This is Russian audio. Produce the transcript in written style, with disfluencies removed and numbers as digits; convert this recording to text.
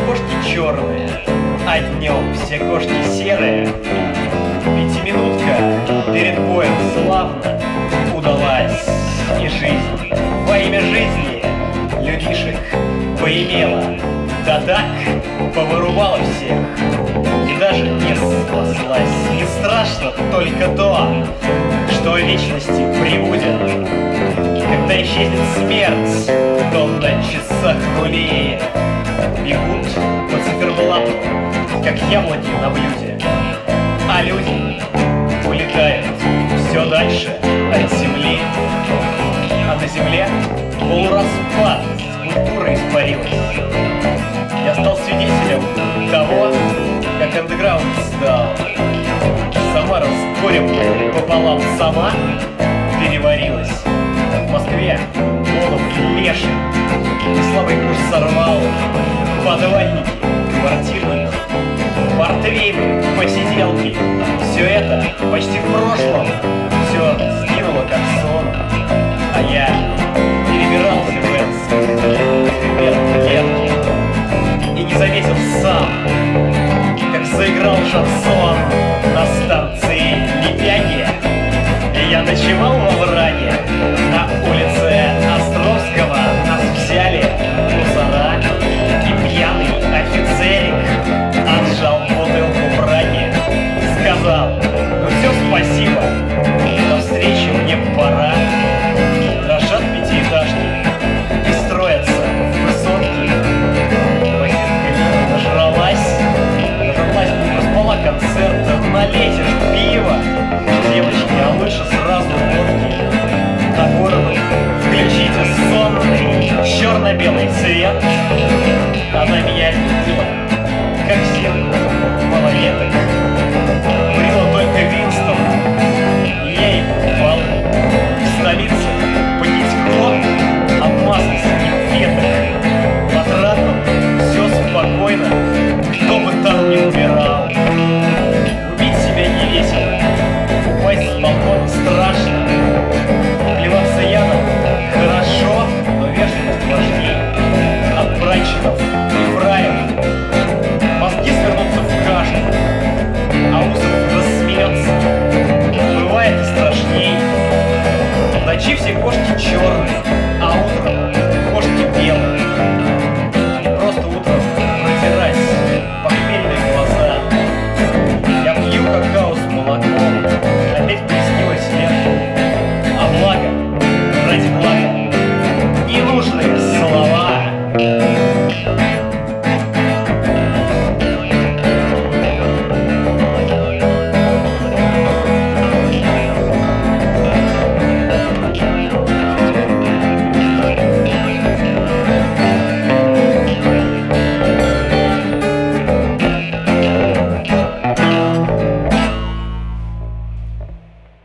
кошки черные, а днем все кошки серые. Пятиминутка перед боем славно удалась, и жизнь во имя жизни людишек поимела, да так повырубала всех и даже не спаслась. Не страшно только то, что в вечности прибудет. Когда исчезнет смерть, то на часах нули бегут по циферблату, как яблоки на блюде, а люди улетают все дальше от земли. А на земле полураспад, скульптура испарилась. Я стал свидетелем того, как андеграунд стал. Самара с горем пополам сама переварилась. В Москве Монов леший и слабый курс сорвал. Подвальники, квартирные, портвейны, посиделки. Все это почти в прошлом. Все сгинуло как сон. А я перебирался в Энск и не заметил сам, как заиграл шансон на станции Лепяги. И я ночевал во враге на улице Островского. Нас взяли мусора, и пьяный офицерик отжал бутылку браги. Сказал: ну все, спасибо, до встречи, мне пора. Дрожат пятиэтажки и строятся высотки. Нажралась, проспала концерт, налетишь пиво. Девочки, а лучше сразу водки. На городу включите сонный черно-белый цвет. Она меня любила, как зеркало малолеток. Брила только Винстон, ей бал. В столице потекло от масла синих веток. В Отрадном все спокойно, кто бы там ни умирал. Убить себя не весело, упасть с балкона страшно. Плеваться ядом хорошо, но вежливость важней. От братчиков и фраев мозги свернутся в кашу, а Усов рассмеется. Бывает и страшней. В ночи все кошки черные,